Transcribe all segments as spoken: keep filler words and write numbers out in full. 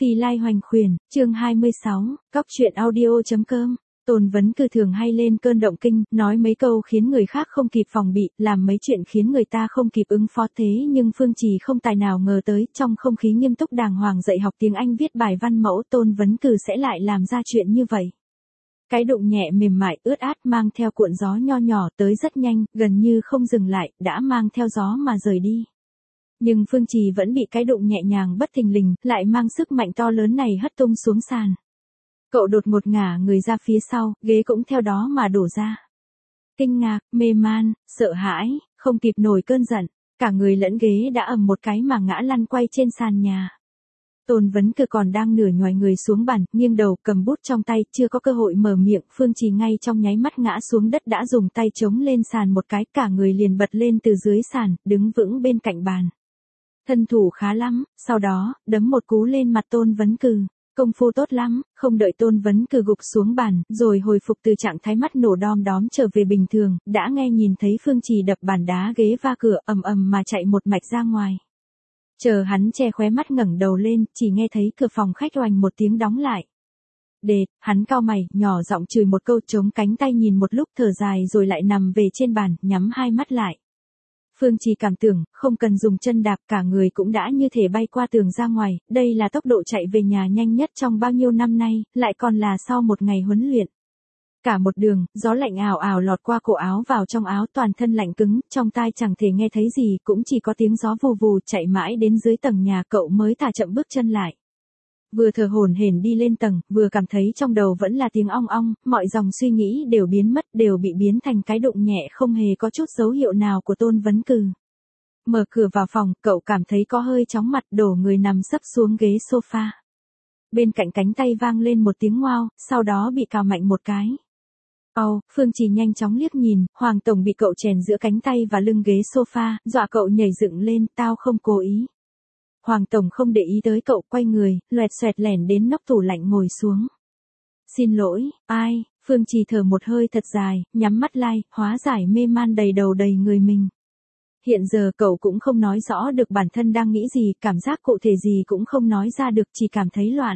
Phi Lai Hoành Khuyển, chương hai mươi sáu, Cóc truyện audio.com. Tôn Vấn Cừ thường hay lên cơn động kinh, nói mấy câu khiến người khác không kịp phòng bị, làm mấy chuyện khiến người ta không kịp ứng phó thế nhưng Phương Trì không tài nào ngờ tới, trong không khí nghiêm túc đàng hoàng dạy học tiếng Anh viết bài văn mẫu Tôn Vấn Cừ sẽ lại làm ra chuyện như vậy. Cái đụng nhẹ mềm mại ướt át mang theo cuộn gió nho nhỏ tới rất nhanh, gần như không dừng lại, đã mang theo gió mà rời đi. Nhưng Phương Trì vẫn bị cái đụng nhẹ nhàng bất thình lình, lại mang sức mạnh to lớn này hất tung xuống sàn. Cậu đột ngột ngả người ra phía sau, ghế cũng theo đó mà đổ ra. Kinh ngạc, mê man, sợ hãi, không kịp nổi cơn giận, cả người lẫn ghế đã ầm một cái mà ngã lăn quay trên sàn nhà. Tôn Vấn Cừ còn đang nửa nhoài người xuống bàn, nghiêng đầu cầm bút trong tay, chưa có cơ hội mở miệng, Phương Trì ngay trong nháy mắt ngã xuống đất đã dùng tay chống lên sàn một cái, cả người liền bật lên từ dưới sàn, đứng vững bên cạnh bàn. Thân thủ khá lắm, sau đó, đấm một cú lên mặt Tôn Vấn Cừ. Công phu tốt lắm, không đợi Tôn Vấn Cừ gục xuống bàn, rồi hồi phục từ trạng thái mắt nổ đom đóm trở về bình thường, đã nghe nhìn thấy Phương Trì đập bàn đá ghế va cửa ầm ầm mà chạy một mạch ra ngoài. Chờ hắn che khóe mắt ngẩng đầu lên, chỉ nghe thấy cửa phòng khách oành một tiếng đóng lại. Đệt, hắn cau mày, nhỏ giọng chửi một câu, chống cánh tay nhìn một lúc thở dài rồi lại nằm về trên bàn, nhắm hai mắt lại. Phương Trì cảm tưởng, không cần dùng chân đạp, cả người cũng đã như thể bay qua tường ra ngoài, đây là tốc độ chạy về nhà nhanh nhất trong bao nhiêu năm nay, lại còn là sau một ngày huấn luyện. Cả một đường, gió lạnh ào ào lọt qua cổ áo vào trong áo, toàn thân lạnh cứng, trong tai chẳng thể nghe thấy gì, cũng chỉ có tiếng gió vù vù, chạy mãi đến dưới tầng nhà cậu mới thả chậm bước chân lại. Vừa thở hổn hển đi lên tầng, vừa cảm thấy trong đầu vẫn là tiếng ong ong, mọi dòng suy nghĩ đều biến mất, đều bị biến thành cái đụng nhẹ không hề có chút dấu hiệu nào của Tôn Vấn Cừ. Mở cửa vào phòng, cậu cảm thấy có hơi chóng mặt, đổ người nằm sấp xuống ghế sofa. Bên cạnh cánh tay vang lên một tiếng ngoao, sau đó bị cào mạnh một cái. Ồ, Phương Trì nhanh chóng liếc nhìn, Hoàng Tổng bị cậu chèn giữa cánh tay và lưng ghế sofa, dọa cậu nhảy dựng lên, tao không cố ý. Hoàng Tổng không để ý tới cậu, quay người, loẹt xoẹt lẻn đến nóc tủ lạnh ngồi xuống. Xin lỗi, ai, Phương Trì thở một hơi thật dài, nhắm mắt lai, hóa giải mê man đầy đầu đầy người mình. Hiện giờ cậu cũng không nói rõ được bản thân đang nghĩ gì, cảm giác cụ thể gì cũng không nói ra được, chỉ cảm thấy loạn.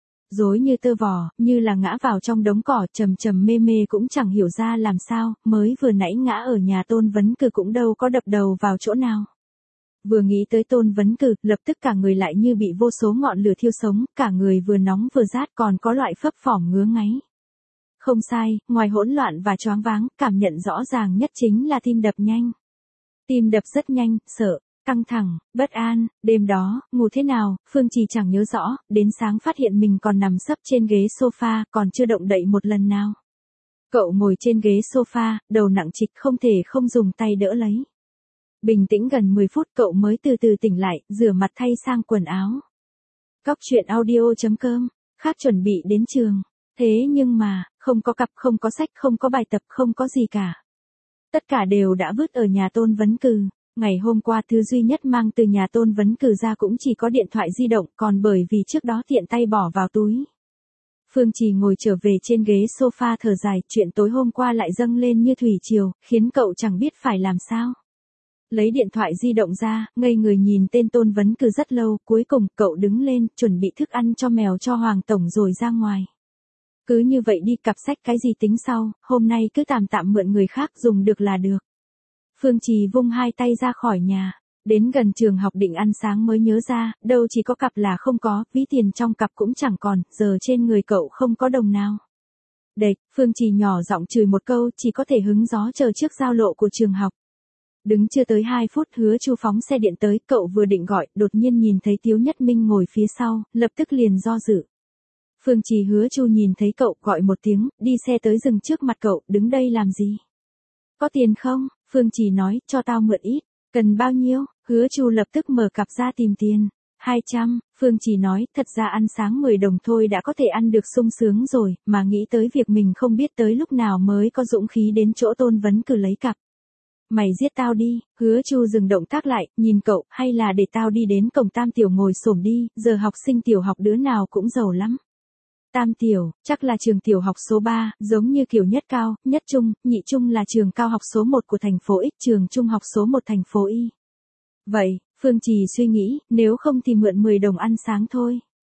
Rối như tơ vò, như là ngã vào trong đống cỏ, trầm trầm mê mê cũng chẳng hiểu ra làm sao, mới vừa nãy ngã ở nhà Tôn Vấn Cừ cũng đâu có đập đầu vào chỗ nào. Vừa nghĩ tới Tôn Vấn Cừ, lập tức cả người lại như bị vô số ngọn lửa thiêu sống, cả người vừa nóng vừa rát, còn có loại phấp phỏng ngứa ngáy. Không sai, ngoài hỗn loạn và choáng váng, cảm nhận rõ ràng nhất chính là tim đập nhanh. Tim đập rất nhanh, sợ, căng thẳng, bất an, đêm đó, ngủ thế nào, Phương Trì chẳng nhớ rõ, đến sáng phát hiện mình còn nằm sấp trên ghế sofa, còn chưa động đậy một lần nào. Cậu ngồi trên ghế sofa, đầu nặng trịch không thể không dùng tay đỡ lấy. Bình tĩnh gần mười phút cậu mới từ từ tỉnh lại, rửa mặt thay sang quần áo. Cóc truyện audio.com, khác chuẩn bị đến trường. Thế nhưng mà, không có cặp, không có sách, không có bài tập, không có gì cả. Tất cả đều đã vứt ở nhà Tôn Vấn Cừ. Ngày hôm qua thứ duy nhất mang từ nhà Tôn Vấn Cừ ra cũng chỉ có điện thoại di động, còn bởi vì trước đó tiện tay bỏ vào túi. Phương Trì ngồi trở về trên ghế sofa thở dài, chuyện tối hôm qua lại dâng lên như thủy triều, khiến cậu chẳng biết phải làm sao. Lấy điện thoại di động ra, ngây người nhìn tên Tôn Vấn Cừ rất lâu, cuối cùng cậu đứng lên, chuẩn bị thức ăn cho mèo cho Hoàng Tổng rồi ra ngoài. Cứ như vậy đi, cặp sách cái gì tính sau, hôm nay cứ tạm tạm mượn người khác dùng được là được. Phương Trì vung hai tay ra khỏi nhà, đến gần trường học định ăn sáng mới nhớ ra, đâu chỉ có cặp là không có, ví tiền trong cặp cũng chẳng còn, giờ trên người cậu không có đồng nào. Đệt, Phương Trì nhỏ giọng chửi một câu, chỉ có thể hứng gió chờ trước giao lộ của trường học. Đứng chưa tới hai phút, Hứa Chu phóng xe điện tới, cậu vừa định gọi, đột nhiên nhìn thấy Tiếu Nhất Minh ngồi phía sau, lập tức liền do dự. Phương Trì Hứa Chu nhìn thấy cậu, gọi một tiếng, đi xe tới dừng trước mặt cậu, đứng đây làm gì? Có tiền không? Phương Trì nói, cho tao mượn ít. Cần bao nhiêu? Hứa Chu lập tức mở cặp ra tìm tiền. hai trăm, Phương Trì nói, thật ra ăn sáng mười đồng thôi đã có thể ăn được sung sướng rồi, mà nghĩ tới việc mình không biết tới lúc nào mới có dũng khí đến chỗ Tôn Vấn Cừ lấy cặp. Mày giết tao đi, Hứa Chu dừng động tác lại, nhìn cậu, hay là để tao đi đến cổng Tam Tiểu ngồi xổm đi, giờ học sinh tiểu học đứa nào cũng giàu lắm. Tam Tiểu, chắc là trường tiểu học số ba, giống như kiểu nhất cao, nhất trung, nhị trung là trường cao học số một của thành phố X, trường trung học số một thành phố Y. Vậy, Phương Trì suy nghĩ, nếu không thì mượn mười đồng ăn sáng thôi.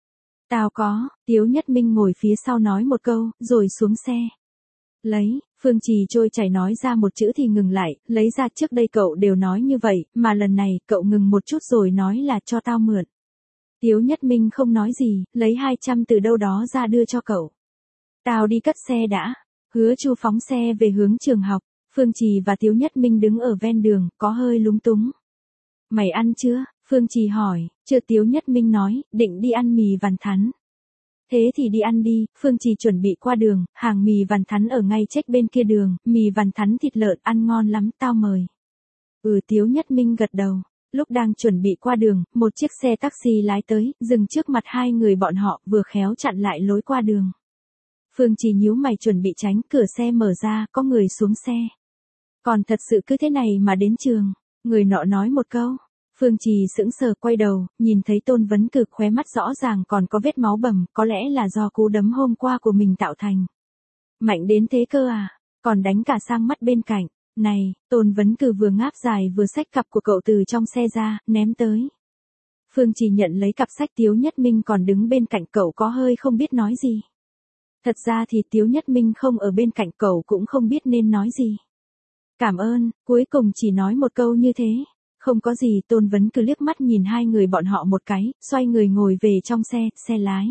Tao có, Tiếu Nhất Minh ngồi phía sau nói một câu, rồi xuống xe. Lấy, Phương Trì trôi chảy nói ra một chữ thì ngừng lại, lấy ra trước đây cậu đều nói như vậy, mà lần này cậu ngừng một chút rồi nói là cho tao mượn. Tiếu Nhất Minh không nói gì, lấy hai trăm từ đâu đó ra đưa cho cậu. Tao đi cất xe đã. Hứa Chu phóng xe về hướng trường học, Phương Trì và Tiếu Nhất Minh đứng ở ven đường, có hơi lúng túng. Mày ăn chưa? Phương Trì hỏi, chưa. Tiếu Nhất Minh nói, định đi ăn mì vằn thắn. Thế thì đi ăn đi, Phương Trì chuẩn bị qua đường, hàng mì vằn thắn ở ngay check bên kia đường, mì vằn thắn thịt lợn ăn ngon lắm, tao mời. Ừ, Tiếu Nhất Minh gật đầu. Lúc đang chuẩn bị qua đường, một chiếc xe taxi lái tới, dừng trước mặt hai người bọn họ, vừa khéo chặn lại lối qua đường. Phương Trì nhíu mày chuẩn bị tránh, cửa xe mở ra, có người xuống xe. Còn thật sự cứ thế này mà đến trường, người nọ nói một câu. Phương Trì sững sờ quay đầu, nhìn thấy Tôn Vấn Cực khóe mắt rõ ràng còn có vết máu bầm, có lẽ là do cú đấm hôm qua của mình tạo thành. Mạnh đến thế cơ à, còn đánh cả sang mắt bên cạnh. Này, Tôn Vấn Cừ vừa ngáp dài vừa xách cặp của cậu từ trong xe ra, ném tới. Phương Trì nhận lấy cặp sách. Tiếu Nhất Minh còn đứng bên cạnh cậu có hơi không biết nói gì. Thật ra thì Tiếu Nhất Minh không ở bên cạnh cậu cũng không biết nên nói gì. Cảm ơn, cuối cùng chỉ nói một câu như thế. Không có gì. Tôn Vấn Cừ liếc mắt nhìn hai người bọn họ một cái, xoay người ngồi về trong xe, xe lái.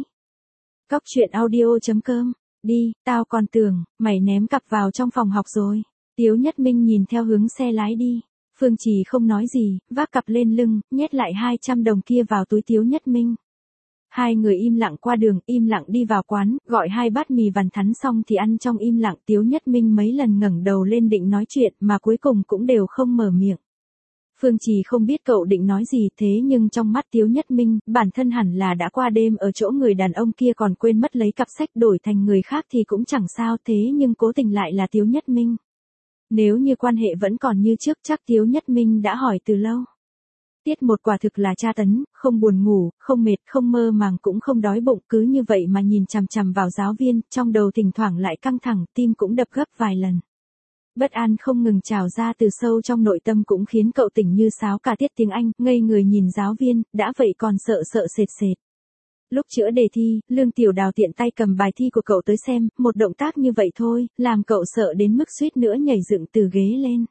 Cóc truyện audio chấm com, đi, tao còn tưởng, mày ném cặp vào trong phòng học rồi. Tiếu Nhất Minh nhìn theo hướng xe lái đi. Phương Trì không nói gì, vác cặp lên lưng, nhét lại hai trăm đồng kia vào túi Tiếu Nhất Minh. Hai người im lặng qua đường, im lặng đi vào quán, gọi hai bát mì vằn thắn xong thì ăn trong im lặng. Tiếu Nhất Minh mấy lần ngẩng đầu lên định nói chuyện mà cuối cùng cũng đều không mở miệng. Phương Trì không biết cậu định nói gì, thế nhưng trong mắt Tiếu Nhất Minh, bản thân hẳn là đã qua đêm ở chỗ người đàn ông kia còn quên mất lấy cặp sách đổi thành người khác thì cũng chẳng sao, thế nhưng cố tình lại là Tiếu Nhất Minh. Nếu như quan hệ vẫn còn như trước chắc Tiếu Nhất Minh đã hỏi từ lâu. Tiết một quả thực là tra tấn, không buồn ngủ, không mệt, không mơ màng cũng không đói bụng, cứ như vậy mà nhìn chằm chằm vào giáo viên, trong đầu thỉnh thoảng lại căng thẳng, tim cũng đập gấp vài lần. Bất an không ngừng trào ra từ sâu trong nội tâm cũng khiến cậu tỉnh như sáo cả tiết tiếng Anh, ngây người nhìn giáo viên, đã vậy còn sợ sợ sệt sệt. Lúc chữa đề thi, Lương Tiểu Đào tiện tay cầm bài thi của cậu tới xem, một động tác như vậy thôi, làm cậu sợ đến mức suýt nữa nhảy dựng từ ghế lên.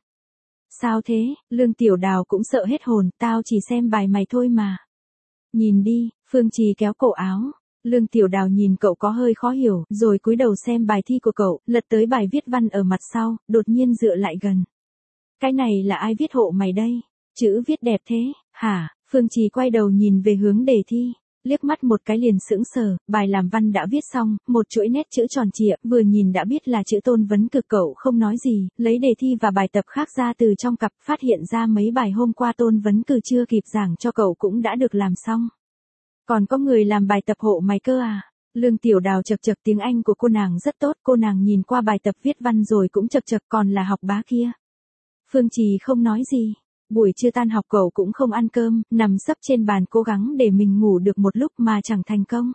Sao thế? Lương Tiểu Đào cũng sợ hết hồn, tao chỉ xem bài mày thôi mà. Nhìn đi, Phương Trì kéo cổ áo. Lương Tiểu Đào nhìn cậu có hơi khó hiểu, rồi cúi đầu xem bài thi của cậu, lật tới bài viết văn ở mặt sau, đột nhiên dựa lại gần. Cái này là ai viết hộ mày đây? Chữ viết đẹp thế, hả? Phương Trì quay đầu nhìn về hướng đề thi. Liếc mắt một cái liền sững sờ, bài làm văn đã viết xong, một chuỗi nét chữ tròn trịa, vừa nhìn đã biết là chữ Tôn Vấn Cực. Cậu không nói gì, lấy đề thi và bài tập khác ra từ trong cặp, phát hiện ra mấy bài hôm qua Tôn Vấn Cực chưa kịp giảng cho cậu cũng đã được làm xong. Còn có người làm bài tập hộ mày cơ à? Lương Tiểu Đào chật chật, tiếng Anh của cô nàng rất tốt, cô nàng nhìn qua bài tập viết văn rồi cũng chật chật, còn là học bá kia. Phương Trì không nói gì. Buổi trưa tan học cậu cũng không ăn cơm, nằm sấp trên bàn cố gắng để mình ngủ được một lúc mà chẳng thành công.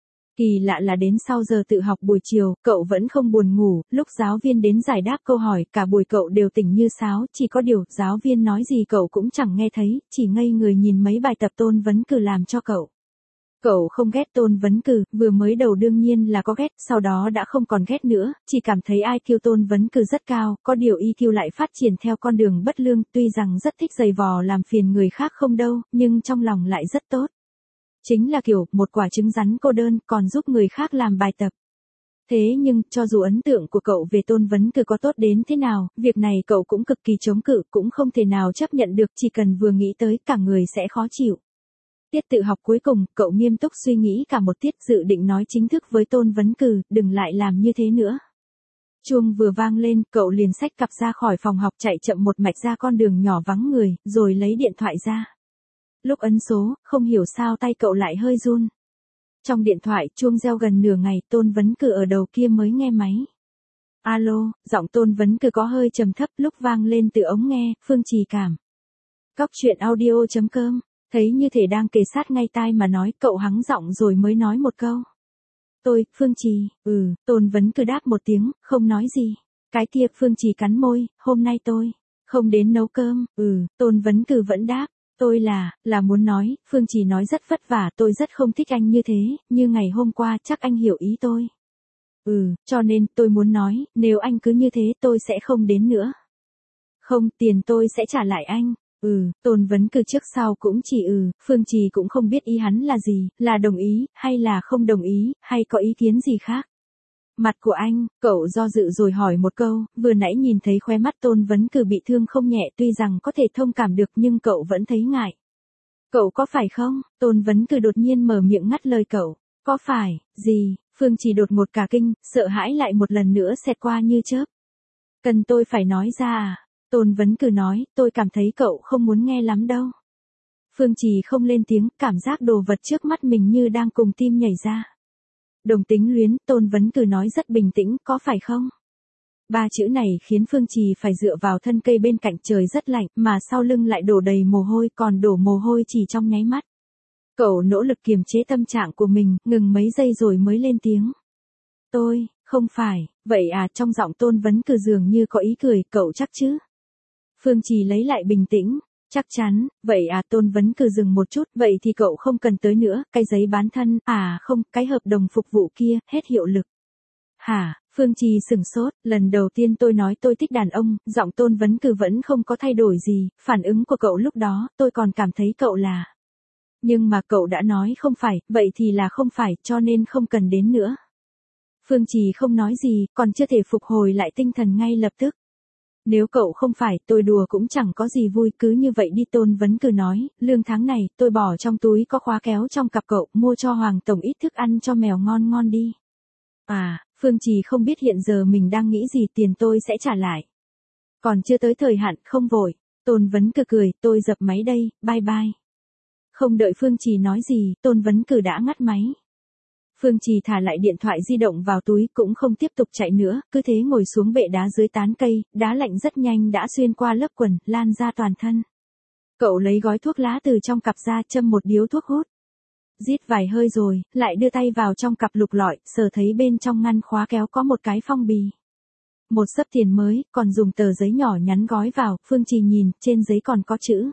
Kỳ lạ là đến sau giờ tự học buổi chiều, cậu vẫn không buồn ngủ, lúc giáo viên đến giải đáp câu hỏi, cả buổi cậu đều tỉnh như sáo, chỉ có điều, giáo viên nói gì cậu cũng chẳng nghe thấy, chỉ ngây người nhìn mấy bài tập Tôn Vấn Cừ làm cho cậu. Cậu không ghét Tôn Vấn Cừ, vừa mới đầu đương nhiên là có ghét, sau đó đã không còn ghét nữa, chỉ cảm thấy i kiu Tôn Vấn Cừ rất cao, có điều i kiu lại phát triển theo con đường bất lương, tuy rằng rất thích giày vò làm phiền người khác không đâu, nhưng trong lòng lại rất tốt. Chính là kiểu, một quả trứng rắn cô đơn, còn giúp người khác làm bài tập. Thế nhưng, cho dù ấn tượng của cậu về Tôn Vấn Cừ có tốt đến thế nào, việc này cậu cũng cực kỳ chống cự, cũng không thể nào chấp nhận được, chỉ cần vừa nghĩ tới, cả người sẽ khó chịu. Tiết tự học cuối cùng, cậu nghiêm túc suy nghĩ cả một tiết, dự định nói chính thức với Tôn Vấn Cừ, đừng lại làm như thế nữa. Chuông vừa vang lên, cậu liền xách cặp ra khỏi phòng học, chạy chậm một mạch ra con đường nhỏ vắng người, rồi lấy điện thoại ra. Lúc ấn số, không hiểu sao tay cậu lại hơi run. Trong điện thoại, chuông reo gần nửa ngày, Tôn Vấn Cừ ở đầu kia mới nghe máy. Alo, giọng Tôn Vấn Cừ có hơi trầm thấp, lúc vang lên từ ống nghe, Phương Trì cảm. Cóc truyện audio chấm com. Thấy như thể đang kề sát ngay tai mà nói, cậu hắng giọng rồi mới nói một câu. Tôi, Phương Trì, ừ, Tôn Vấn Cừ đáp một tiếng, không nói gì. Cái kia, Phương Trì cắn môi, hôm nay tôi, không đến nấu cơm, ừ, Tôn Vấn Cừ vẫn đáp, Tôi là, là muốn nói, Phương Trì nói rất vất vả, tôi rất không thích anh như thế, như ngày hôm qua, chắc anh hiểu ý tôi. Ừ, cho nên, tôi muốn nói, nếu anh cứ như thế tôi sẽ không đến nữa. Không, tiền tôi sẽ trả lại anh. Ừ, Tôn Vấn Cừ trước sau cũng chỉ ừ, Phương Trì cũng không biết ý hắn là gì, là đồng ý, hay là không đồng ý, hay có ý kiến gì khác. Mặt của anh, cậu do dự rồi hỏi một câu, vừa nãy nhìn thấy khóe mắt Tôn Vấn Cừ bị thương không nhẹ, tuy rằng có thể thông cảm được nhưng cậu vẫn thấy ngại. Cậu có phải không? Tôn Vấn Cừ đột nhiên mở miệng ngắt lời cậu. Có phải, gì? Phương Trì đột ngột cả kinh, sợ hãi lại một lần nữa xẹt qua như chớp. Cần tôi phải nói ra à? Tôn Vấn Cừ nói, tôi cảm thấy cậu không muốn nghe lắm đâu. Phương Trì không lên tiếng, cảm giác đồ vật trước mắt mình như đang cùng tim nhảy ra. Đồng tính luyến, Tôn Vấn Cừ nói rất bình tĩnh, có phải không? Ba chữ này khiến Phương Trì phải dựa vào thân cây bên cạnh, trời rất lạnh, mà sau lưng lại đổ đầy mồ hôi, còn đổ mồ hôi chỉ trong nháy mắt. Cậu nỗ lực kiềm chế tâm trạng của mình, ngừng mấy giây rồi mới lên tiếng. Tôi, không phải, vậy à, trong giọng Tôn Vấn Cừ dường như có ý cười, cậu chắc chứ? Phương Trì lấy lại bình tĩnh, chắc chắn, vậy à, Tôn Vấn Cừ dừng một chút, vậy thì cậu không cần tới nữa, cái giấy bán thân, à không, cái hợp đồng phục vụ kia, hết hiệu lực. Hả? Phương Trì sửng sốt, lần đầu tiên tôi nói tôi thích đàn ông, giọng Tôn Vấn Cừ vẫn không có thay đổi gì, phản ứng của cậu lúc đó, tôi còn cảm thấy cậu là. Nhưng mà cậu đã nói không phải, vậy thì là không phải, cho nên không cần đến nữa. Phương Trì không nói gì, còn chưa thể phục hồi lại tinh thần ngay lập tức. Nếu cậu không phải, tôi đùa cũng chẳng có gì vui, cứ như vậy đi. Tôn Vấn Cừ nói, lương tháng này, tôi bỏ trong túi có khóa kéo trong cặp cậu, mua cho Hoàng Tổng ít thức ăn cho mèo ngon ngon đi. À, Phương Trì không biết hiện giờ mình đang nghĩ gì, tiền tôi sẽ trả lại. Còn chưa tới thời hạn, không vội. Tôn Vấn Cừ cười, tôi dập máy đây, bye bye. Không đợi Phương Trì nói gì, Tôn Vấn Cừ đã ngắt máy. Phương Trì thả lại điện thoại di động vào túi, cũng không tiếp tục chạy nữa, cứ thế ngồi xuống bệ đá dưới tán cây, đá lạnh rất nhanh đã xuyên qua lớp quần, lan ra toàn thân. Cậu lấy gói thuốc lá từ trong cặp ra, châm một điếu thuốc hút. Rít vài hơi rồi, lại đưa tay vào trong cặp lục lọi, sờ thấy bên trong ngăn khóa kéo có một cái phong bì. Một xấp tiền mới, còn dùng tờ giấy nhỏ nhắn gói vào, Phương Trì nhìn, trên giấy còn có chữ.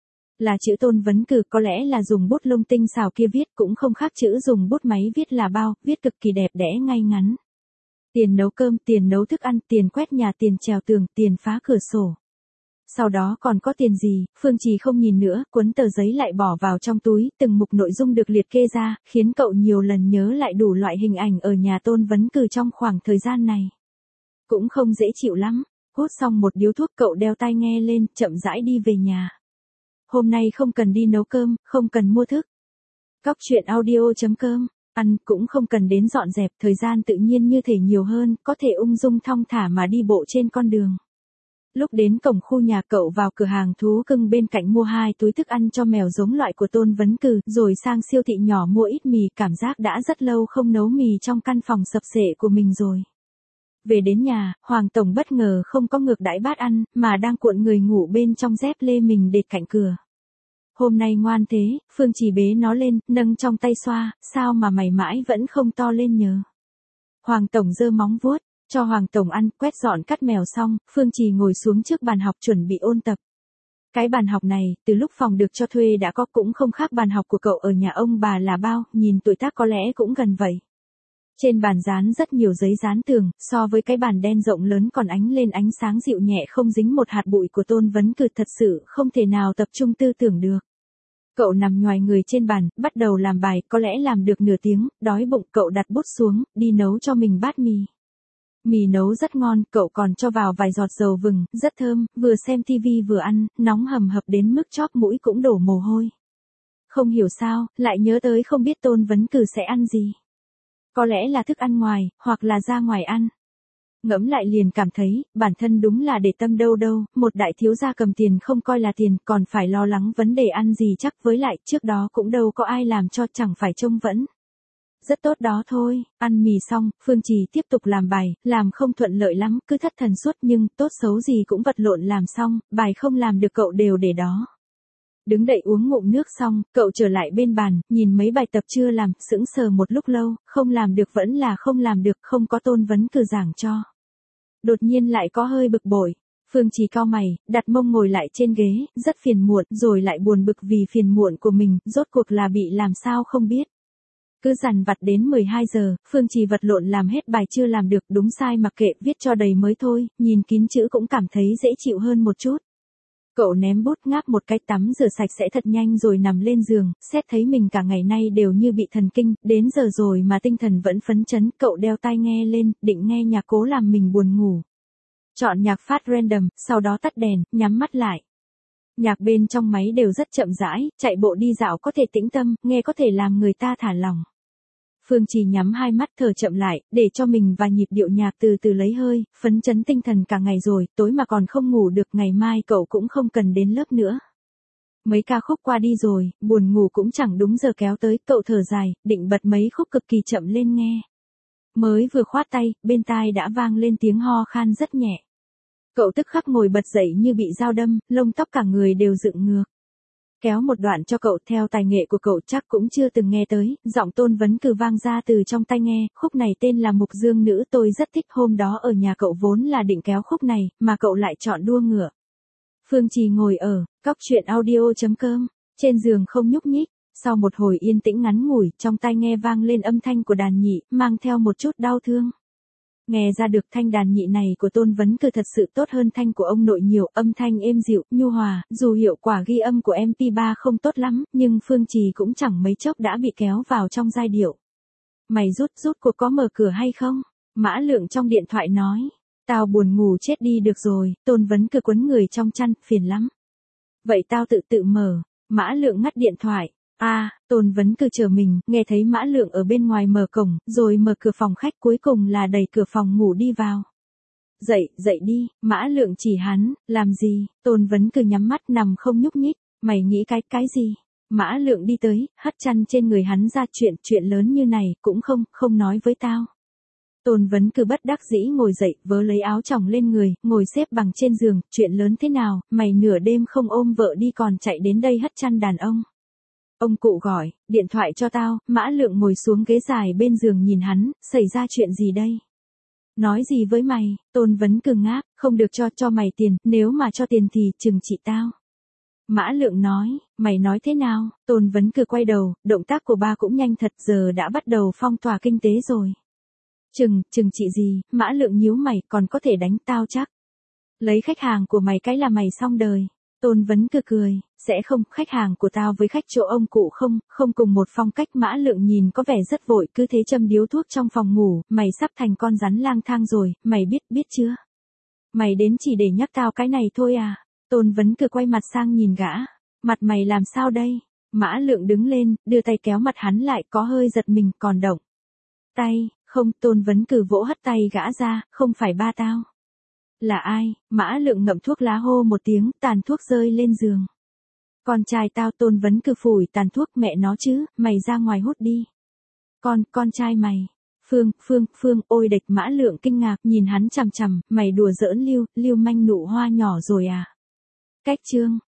Là chữ Tôn Vấn Cừ, có lẽ là dùng bút lông tinh xảo kia viết, cũng không khác chữ dùng bút máy viết là bao, viết cực kỳ đẹp đẽ ngay ngắn. Tiền nấu cơm, tiền nấu thức ăn, tiền quét nhà, tiền trèo tường, tiền phá cửa sổ. Sau đó còn có tiền gì, Phương Trì không nhìn nữa, cuốn tờ giấy lại bỏ vào trong túi, từng mục nội dung được liệt kê ra, khiến cậu nhiều lần nhớ lại đủ loại hình ảnh ở nhà Tôn Vấn Cừ trong khoảng thời gian này. Cũng không dễ chịu lắm, hút xong một điếu thuốc cậu đeo tai nghe lên, chậm rãi đi về nhà. Hôm nay không cần đi nấu cơm, không cần mua thức. Cóc truyện audio chấm com, ăn cũng không cần đến dọn dẹp, thời gian tự nhiên như thể nhiều hơn, có thể ung dung thong thả mà đi bộ trên con đường. Lúc đến cổng khu nhà, cậu vào cửa hàng thú cưng bên cạnh mua hai túi thức ăn cho mèo giống loại của Tôn Vấn Cừ, rồi sang siêu thị nhỏ mua ít mì, cảm giác đã rất lâu không nấu mì trong căn phòng sập sệ của mình rồi. Về đến nhà, Hoàng Tổng bất ngờ không có ngược đãi bát ăn, mà đang cuộn người ngủ bên trong dép lê mình để cạnh cửa. Hôm nay ngoan thế, Phương Trì bế nó lên, nâng trong tay xoa, sao mà mày mãi vẫn không to lên nhờ. Hoàng Tổng giơ móng vuốt, cho Hoàng Tổng ăn, quét dọn cắt mèo xong, Phương Trì ngồi xuống trước bàn học chuẩn bị ôn tập. Cái bàn học này, từ lúc phòng được cho thuê đã có, cũng không khác bàn học của cậu ở nhà ông bà là bao, nhìn tuổi tác có lẽ cũng gần vậy. Trên bàn dán rất nhiều giấy dán tường, so với cái bàn đen rộng lớn còn ánh lên ánh sáng dịu nhẹ không dính một hạt bụi của Tôn Vấn Cừ, thật sự không thể nào tập trung tư tưởng được. Cậu nằm nhoài người trên bàn, bắt đầu làm bài, có lẽ làm được nửa tiếng, đói bụng, cậu đặt bút xuống, đi nấu cho mình bát mì. Mì nấu rất ngon, cậu còn cho vào vài giọt dầu vừng, rất thơm, vừa xem tivi vừa ăn, nóng hầm hập đến mức chóp mũi cũng đổ mồ hôi. Không hiểu sao, lại nhớ tới không biết Tôn Vấn Cừ sẽ ăn gì. Có lẽ là thức ăn ngoài, hoặc là ra ngoài ăn. Ngẫm lại liền cảm thấy, bản thân đúng là để tâm đâu đâu, một đại thiếu gia cầm tiền không coi là tiền, còn phải lo lắng vấn đề ăn gì chắc, với lại, trước đó cũng đâu có ai làm cho, chẳng phải trông vẫn. Rất tốt đó thôi, ăn mì xong, Phương Trì tiếp tục làm bài, làm không thuận lợi lắm, cứ thất thần suốt, nhưng, tốt xấu gì cũng vật lộn làm xong, bài không làm được cậu đều để đó. Đứng dậy uống ngụm nước xong, cậu trở lại bên bàn, nhìn mấy bài tập chưa làm, sững sờ một lúc lâu, không làm được vẫn là không làm được, không có Tôn Vấn Cừ giảng cho. Đột nhiên lại có hơi bực bội. Phương Trì cau mày, đặt mông ngồi lại trên ghế, rất phiền muộn, rồi lại buồn bực vì phiền muộn của mình, rốt cuộc là bị làm sao không biết. Cứ dằn vặt đến mười hai giờ, Phương Trì vật lộn làm hết bài chưa làm được, đúng sai mặc kệ, viết cho đầy mới thôi, nhìn kín chữ cũng cảm thấy dễ chịu hơn một chút. Cậu ném bút ngáp một cái, tắm rửa sạch sẽ thật nhanh rồi nằm lên giường, xét thấy mình cả ngày nay đều như bị thần kinh, đến giờ rồi mà tinh thần vẫn phấn chấn, cậu đeo tai nghe lên, định nghe nhạc cố làm mình buồn ngủ. Chọn nhạc phát random, sau đó tắt đèn, nhắm mắt lại. Nhạc bên trong máy đều rất chậm rãi, chạy bộ đi dạo có thể tĩnh tâm, nghe có thể làm người ta thả lỏng. Phương Trì nhắm hai mắt thở chậm lại, để cho mình và nhịp điệu nhạc từ từ lấy hơi, phấn chấn tinh thần cả ngày rồi, tối mà còn không ngủ được, ngày mai cậu cũng không cần đến lớp nữa. Mấy ca khúc qua đi rồi, buồn ngủ cũng chẳng đúng giờ kéo tới, cậu thở dài, định bật mấy khúc cực kỳ chậm lên nghe. Mới vừa khoát tay, bên tai đã vang lên tiếng ho khan rất nhẹ. Cậu tức khắc ngồi bật dậy như bị dao đâm, lông tóc cả người đều dựng ngược. Kéo một đoạn cho cậu, theo tài nghệ của cậu chắc cũng chưa từng nghe tới, giọng Tôn Vấn Cừ vang ra từ trong tai nghe, khúc này tên là Mục Dương Nữ, tôi rất thích, hôm đó ở nhà cậu vốn là định kéo khúc này, mà cậu lại chọn đua ngựa. Phương Trì ngồi ở, cóc truyện audio chấm com, trên giường không nhúc nhích, sau một hồi yên tĩnh ngắn ngủi, trong tai nghe vang lên âm thanh của đàn nhị, mang theo một chút đau thương. Nghe ra được thanh đàn nhị này của Tôn Vấn Cừ thật sự tốt hơn thanh của ông nội nhiều, âm thanh êm dịu, nhu hòa, dù hiệu quả ghi âm của em pê ba không tốt lắm, nhưng Phương Trì cũng chẳng mấy chốc đã bị kéo vào trong giai điệu. Mày rút rút cuộc có mở cửa hay không? Mã Lượng trong điện thoại nói. Tao buồn ngủ chết đi được rồi, Tôn Vấn Cừ quấn người trong chăn, phiền lắm. Vậy tao tự tự mở. Mã Lượng ngắt điện thoại. A, à, Tôn Vấn Cừ chờ mình, nghe thấy Mã Lượng ở bên ngoài mở cổng, rồi mở cửa phòng khách, cuối cùng là đẩy cửa phòng ngủ đi vào. Dậy, dậy đi, Mã Lượng chỉ hắn, làm gì? Tôn Vấn Cừ nhắm mắt nằm không nhúc nhích, mày nghĩ cái, cái gì? Mã Lượng đi tới, hất chăn trên người hắn ra, chuyện, chuyện lớn như này, cũng không, không nói với tao. Tôn Vấn Cừ bất đắc dĩ ngồi dậy, vớ lấy áo choàng lên người, ngồi xếp bằng trên giường, chuyện lớn thế nào, mày nửa đêm không ôm vợ đi còn chạy đến đây hất chăn đàn ông. Ông cụ gọi, điện thoại cho tao, Mã Lượng ngồi xuống ghế dài bên giường nhìn hắn, xảy ra chuyện gì đây? Nói gì với mày? Tôn Vấn Cừ ngáp, không được cho, cho mày tiền, nếu mà cho tiền thì trừng trị tao. Mã Lượng nói, mày nói thế nào? Tôn Vấn Cừ quay đầu, động tác của ba cũng nhanh thật, giờ đã bắt đầu phong tỏa kinh tế rồi. Trừng, trừng trị gì? Mã Lượng nhíu mày, còn có thể đánh tao chắc. Lấy khách hàng của mày cái là mày xong đời. Tôn Vấn Cừ cười, sẽ không, khách hàng của tao với khách chỗ ông cụ không, không cùng một phong cách. Mã Lượng nhìn có vẻ rất vội, cứ thế châm điếu thuốc trong phòng ngủ, mày sắp thành con rắn lang thang rồi, mày biết, biết chưa? Mày đến chỉ để nhắc tao cái này thôi à? Tôn Vấn Cừ quay mặt sang nhìn gã, mặt mày làm sao đây? Mã Lượng đứng lên, đưa tay kéo mặt hắn lại, có hơi giật mình, còn động tay, không. Tôn Vấn Cừ vỗ hất tay gã ra, không phải ba tao. Là ai? Mã Lượng ngậm thuốc lá hô một tiếng, tàn thuốc rơi lên giường. Con trai tao. Tôn Vấn Cừ phủi tàn thuốc, mẹ nó chứ, mày ra ngoài hút đi. Con, con trai mày. Phương, Phương, Phương, ôi địch. Mã Lượng kinh ngạc, nhìn hắn chằm chằm, mày đùa giỡn Lưu, Lưu manh nụ hoa nhỏ rồi à? Cách chương.